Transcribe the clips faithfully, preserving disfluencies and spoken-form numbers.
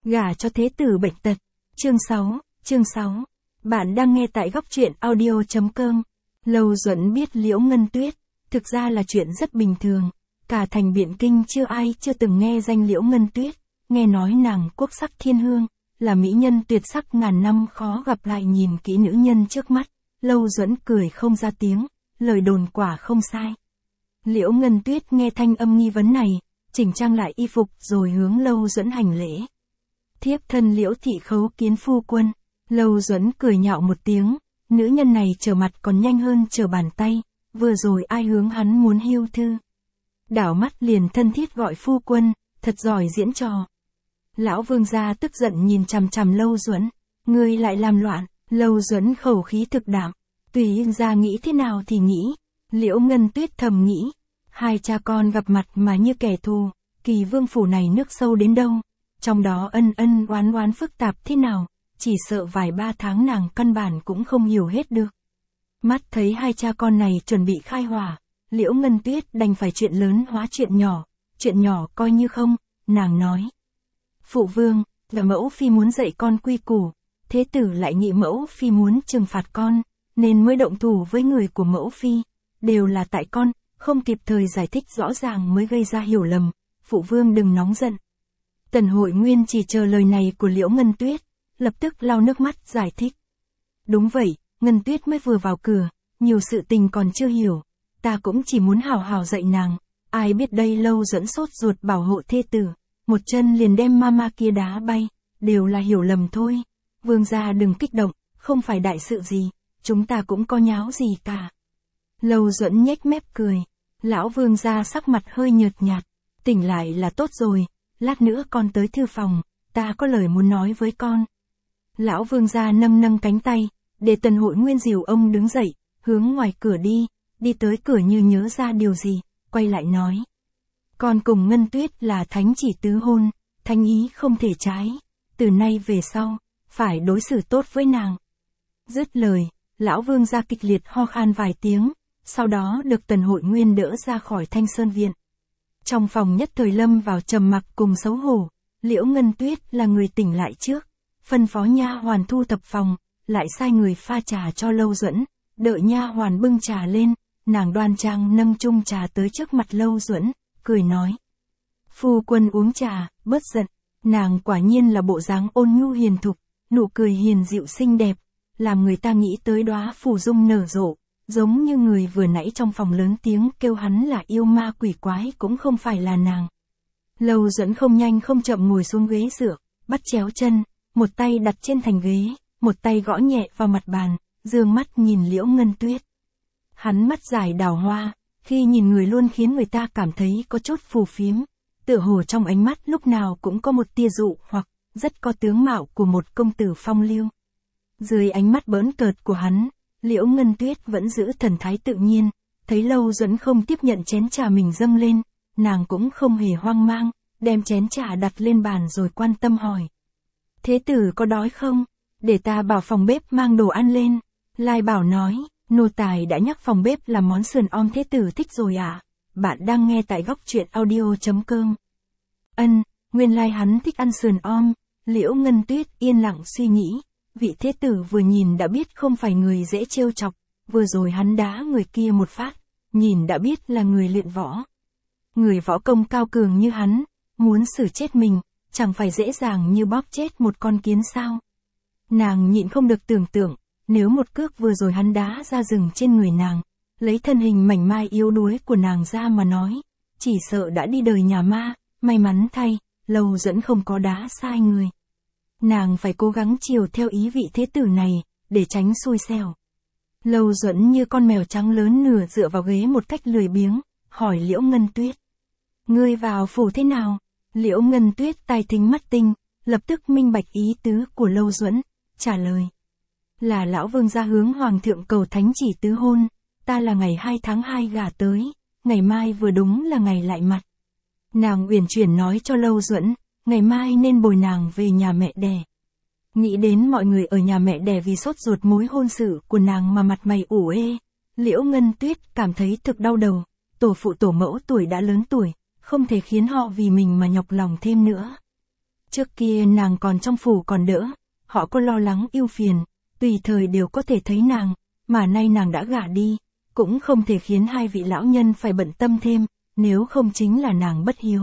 Gả cho thế tử bệnh tật. Chương sáu, chương sáu. Bạn đang nghe tại góc truyện audio chấm com. Lâu Duẫn biết Liễu Ngân Tuyết, thực ra là chuyện rất bình thường. Cả thành Biện Kinh chưa ai chưa từng nghe danh Liễu Ngân Tuyết, nghe nói nàng quốc sắc thiên hương, là mỹ nhân tuyệt sắc ngàn năm khó gặp lại. Nhìn kỹ nữ nhân trước mắt, Lâu Duẫn cười không ra tiếng, lời đồn quả không sai. Liễu Ngân Tuyết nghe thanh âm nghi vấn này, chỉnh trang lại y phục rồi hướng Lâu Duẫn hành lễ. Thiếp thân Liễu thị khấu kiến phu quân. Lâu Duẫn cười nhạo một tiếng, nữ nhân này trở mặt còn nhanh hơn trở bàn tay, vừa rồi ai hướng hắn muốn hưu thư. Đảo mắt liền thân thiết gọi phu quân, thật giỏi diễn trò. Lão vương gia tức giận nhìn chằm chằm Lâu Duẫn, ngươi lại làm loạn. Lâu Duẫn khẩu khí thực đạm, tùy gia nghĩ thế nào thì nghĩ. Liễu Ngân Tuyết thầm nghĩ, hai cha con gặp mặt mà như kẻ thù, kỳ vương phủ này nước sâu đến đâu, trong đó ân ân oán oán phức tạp thế nào, chỉ sợ vài ba tháng nàng căn bản cũng không hiểu hết được. Mắt thấy hai cha con này chuẩn bị khai hỏa, Liễu Ngân Tuyết đành phải chuyện lớn hóa chuyện nhỏ, chuyện nhỏ coi như không, nàng nói. Phụ vương, là mẫu phi muốn dạy con quy củ, thế tử lại nghĩ mẫu phi muốn trừng phạt con, nên mới động thủ với người của mẫu phi, đều là tại con, không kịp thời giải thích rõ ràng mới gây ra hiểu lầm, phụ vương đừng nóng giận. Tần Hội Nguyên chỉ chờ lời này của Liễu Ngân Tuyết, lập tức lau nước mắt giải thích. Đúng vậy, Ngân Tuyết mới vừa vào cửa, nhiều sự tình còn chưa hiểu, ta cũng chỉ muốn hào hào dạy nàng, ai biết đây Lâu Duẫn sốt ruột bảo hộ thê tử, một chân liền đem mama kia đá bay, đều là hiểu lầm thôi. Vương gia đừng kích động, không phải đại sự gì, chúng ta cũng có nháo gì cả. Lâu Duẫn nhếch mép cười, lão vương gia sắc mặt hơi nhợt nhạt, tỉnh lại là tốt rồi, lát nữa con tới thư phòng, ta có lời muốn nói với con. Lão vương gia nâng nâng cánh tay, để Tần Hội Nguyên dìu ông đứng dậy, hướng ngoài cửa đi, đi tới cửa như nhớ ra điều gì, quay lại nói. Con cùng Ngân Tuyết là thánh chỉ tứ hôn, thánh ý không thể trái, từ nay về sau, phải đối xử tốt với nàng. Dứt lời, lão vương gia kịch liệt ho khan vài tiếng, sau đó được Tần Hội Nguyên đỡ ra khỏi Thanh Sơn Viện. Trong phòng nhất thời lâm vào trầm mặc cùng xấu hổ, Liễu Ngân Tuyết là người tỉnh lại trước, phân phó nha hoàn thu thập phòng, lại sai người pha trà cho Lâu Duẫn, đợi nha hoàn bưng trà lên, nàng đoan trang nâng chung trà tới trước mặt Lâu Duẫn, cười nói. Phu quân uống trà, bớt giận, nàng quả nhiên là bộ dáng ôn nhu hiền thục, nụ cười hiền dịu xinh đẹp, làm người ta nghĩ tới đóa phù dung nở rộ, giống như người vừa nãy trong phòng lớn tiếng kêu hắn là yêu ma quỷ quái cũng không phải là nàng. Lâu Duẫn không nhanh không chậm ngồi xuống ghế dựa, bắt chéo chân, một tay đặt trên thành ghế, một tay gõ nhẹ vào mặt bàn, dương mắt nhìn Liễu Ngân Tuyết. Hắn mắt dài đào hoa, khi nhìn người luôn khiến người ta cảm thấy có chút phù phiếm, tựa hồ trong ánh mắt lúc nào cũng có một tia dụ hoặc rất có tướng mạo của một công tử phong lưu. Dưới ánh mắt bỡn cợt của hắn, Liễu Ngân Tuyết vẫn giữ thần thái tự nhiên, thấy Lâu Duẫn không tiếp nhận chén trà mình dâng lên, nàng cũng không hề hoang mang, đem chén trà đặt lên bàn rồi quan tâm hỏi. Thế tử có đói không? Để ta bảo phòng bếp mang đồ ăn lên. Lai Bảo nói, nô tài đã nhắc phòng bếp làm món sườn om thế tử thích rồi à? Bạn đang nghe tại góc truyện audio chấm com. Ân, nguyên lai hắn thích ăn sườn om. Liễu Ngân Tuyết yên lặng suy nghĩ, vị thế tử vừa nhìn đã biết không phải người dễ trêu chọc, vừa rồi hắn đá người kia một phát, nhìn đã biết là người luyện võ. Người võ công cao cường như hắn, muốn xử chết mình, chẳng phải dễ dàng như bóp chết một con kiến sao. Nàng nhịn không được tưởng tượng, nếu một cước vừa rồi hắn đá ra rừng trên người nàng, lấy thân hình mảnh mai yếu đuối của nàng ra mà nói, chỉ sợ đã đi đời nhà ma, may mắn thay, Lâu Duẫn không có đá sai người. Nàng phải cố gắng chiều theo ý vị thế tử này, để tránh xui xẻo. Lâu Duẫn như con mèo trắng lớn nửa dựa vào ghế một cách lười biếng, hỏi Liễu Ngân Tuyết. Ngươi vào phủ thế nào? Liễu Ngân Tuyết tai thính mắt tinh, lập tức minh bạch ý tứ của Lâu Duẫn, trả lời. Là lão vương gia hướng hoàng thượng cầu thánh chỉ tứ hôn, ta là ngày hai tháng hai gả tới, ngày mai vừa đúng là ngày lại mặt. Nàng uyển chuyển nói cho Lâu Duẫn, ngày mai nên bồi nàng về nhà mẹ đẻ. Nghĩ đến mọi người ở nhà mẹ đẻ vì sốt ruột mối hôn sự của nàng mà mặt mày ủ ê, Liễu Ngân Tuyết cảm thấy thực đau đầu, tổ phụ tổ mẫu tuổi đã lớn tuổi, không thể khiến họ vì mình mà nhọc lòng thêm nữa. Trước kia nàng còn trong phủ còn đỡ, họ có lo lắng ưu phiền, tùy thời đều có thể thấy nàng, mà nay nàng đã gả đi, cũng không thể khiến hai vị lão nhân phải bận tâm thêm, nếu không chính là nàng bất hiếu.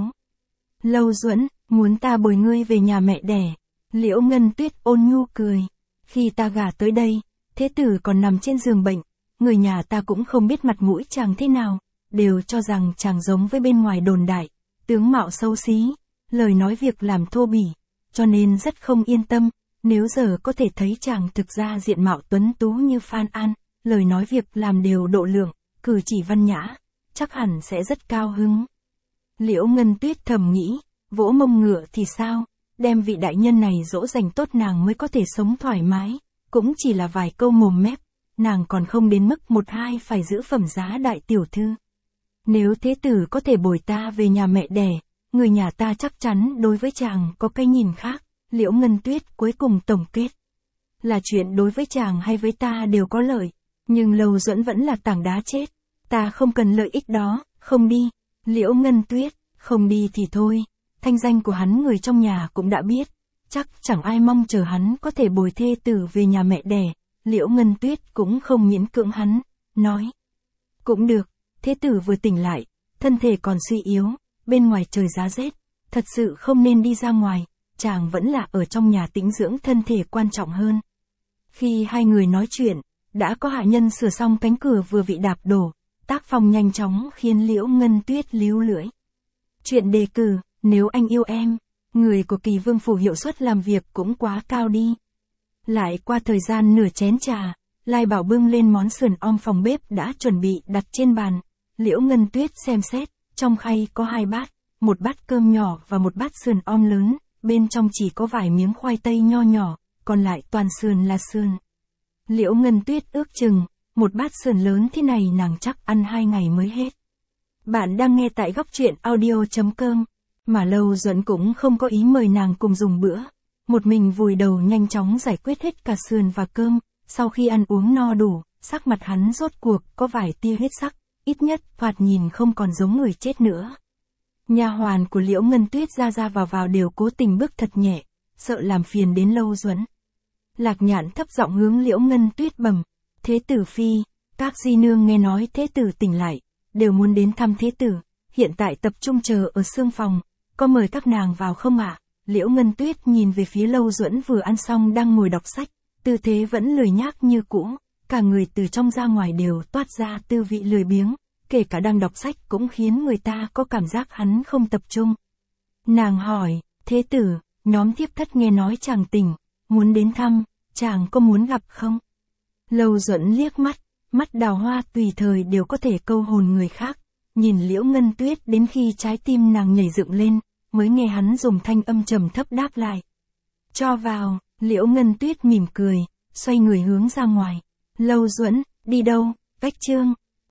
Lâu Duẫn, muốn ta bồi ngươi về nhà mẹ đẻ. Liễu Ngân Tuyết ôn nhu cười. Khi ta gả tới đây, thế tử còn nằm trên giường bệnh, người nhà ta cũng không biết mặt mũi chàng thế nào, đều cho rằng chàng giống với bên ngoài đồn đại, tướng mạo xấu xí, lời nói việc làm thô bỉ, cho nên rất không yên tâm, nếu giờ có thể thấy chàng thực ra diện mạo tuấn tú như Phan An, lời nói việc làm đều độ lượng, cử chỉ văn nhã, chắc hẳn sẽ rất cao hứng. Liễu Ngân Tuyết thầm nghĩ, vỗ mông ngựa thì sao, đem vị đại nhân này dỗ dành tốt nàng mới có thể sống thoải mái, cũng chỉ là vài câu mồm mép, nàng còn không đến mức một hai phải giữ phẩm giá đại tiểu thư. Nếu thế tử có thể bồi ta về nhà mẹ đẻ, người nhà ta chắc chắn đối với chàng có cái nhìn khác. Liễu Ngân Tuyết cuối cùng tổng kết. Là chuyện đối với chàng hay với ta đều có lợi, nhưng Lâu Duẫn vẫn là tảng đá chết, ta không cần lợi ích đó, không đi. Liễu Ngân Tuyết, không đi thì thôi, thanh danh của hắn người trong nhà cũng đã biết, chắc chẳng ai mong chờ hắn có thể bồi thê tử về nhà mẹ đẻ. Liễu Ngân Tuyết cũng không miễn cưỡng hắn, nói. Cũng được, thế tử vừa tỉnh lại, thân thể còn suy yếu, bên ngoài trời giá rét, thật sự không nên đi ra ngoài, chàng vẫn là ở trong nhà tĩnh dưỡng thân thể quan trọng hơn. Khi hai người nói chuyện, đã có hạ nhân sửa xong cánh cửa vừa bị đạp đổ, tác phong nhanh chóng khiến Liễu Ngân Tuyết líu lưỡi. Chuyện đề cử, nếu anh yêu em, người của Kỳ Vương phủ hiệu suất làm việc cũng quá cao đi. Lại qua thời gian nửa chén trà, Lai Bảo bưng lên món sườn om phòng bếp đã chuẩn bị đặt trên bàn. Liễu Ngân Tuyết xem xét, trong khay có hai bát, một bát cơm nhỏ và một bát sườn om lớn, bên trong chỉ có vài miếng khoai tây nho nhỏ, còn lại toàn sườn là sườn. Liễu Ngân Tuyết ước chừng, một bát sườn lớn thế này nàng chắc ăn hai ngày mới hết. Bạn đang nghe tại góc truyện audio chấm com, mà Lâu Duẫn cũng không có ý mời nàng cùng dùng bữa. Một mình vùi đầu nhanh chóng giải quyết hết cả sườn và cơm, sau khi ăn uống no đủ, sắc mặt hắn rốt cuộc có vài tia huyết sắc, ít nhất thoạt nhìn không còn giống người chết nữa. Nha hoàn của Liễu Ngân Tuyết ra ra vào vào đều cố tình bước thật nhẹ, sợ làm phiền đến Lâu Duẫn. Lạc Nhạn thấp giọng hướng Liễu Ngân Tuyết bẩm, thế tử phi, các di nương nghe nói thế tử tỉnh lại, đều muốn đến thăm thế tử, hiện tại tập trung chờ ở xương phòng, có mời các nàng vào không ạ? À? Liễu Ngân Tuyết nhìn về phía Lâu Duẫn vừa ăn xong đang ngồi đọc sách, tư thế vẫn lười nhác như cũ, cả người từ trong ra ngoài đều toát ra tư vị lười biếng, kể cả đang đọc sách cũng khiến người ta có cảm giác hắn không tập trung. Nàng hỏi, thế tử, nhóm thiếp thất nghe nói chàng tỉnh, muốn đến thăm, chàng có muốn gặp không? Lâu Duẫn liếc mắt, mắt đào hoa tùy thời đều có thể câu hồn người khác, nhìn Liễu Ngân Tuyết đến khi trái tim nàng nhảy dựng lên, mới nghe hắn dùng thanh âm trầm thấp đáp lại. Cho vào. Liễu Ngân Tuyết mỉm cười, xoay người hướng ra ngoài. Lâu Duẫn, đi đâu? Vách chương.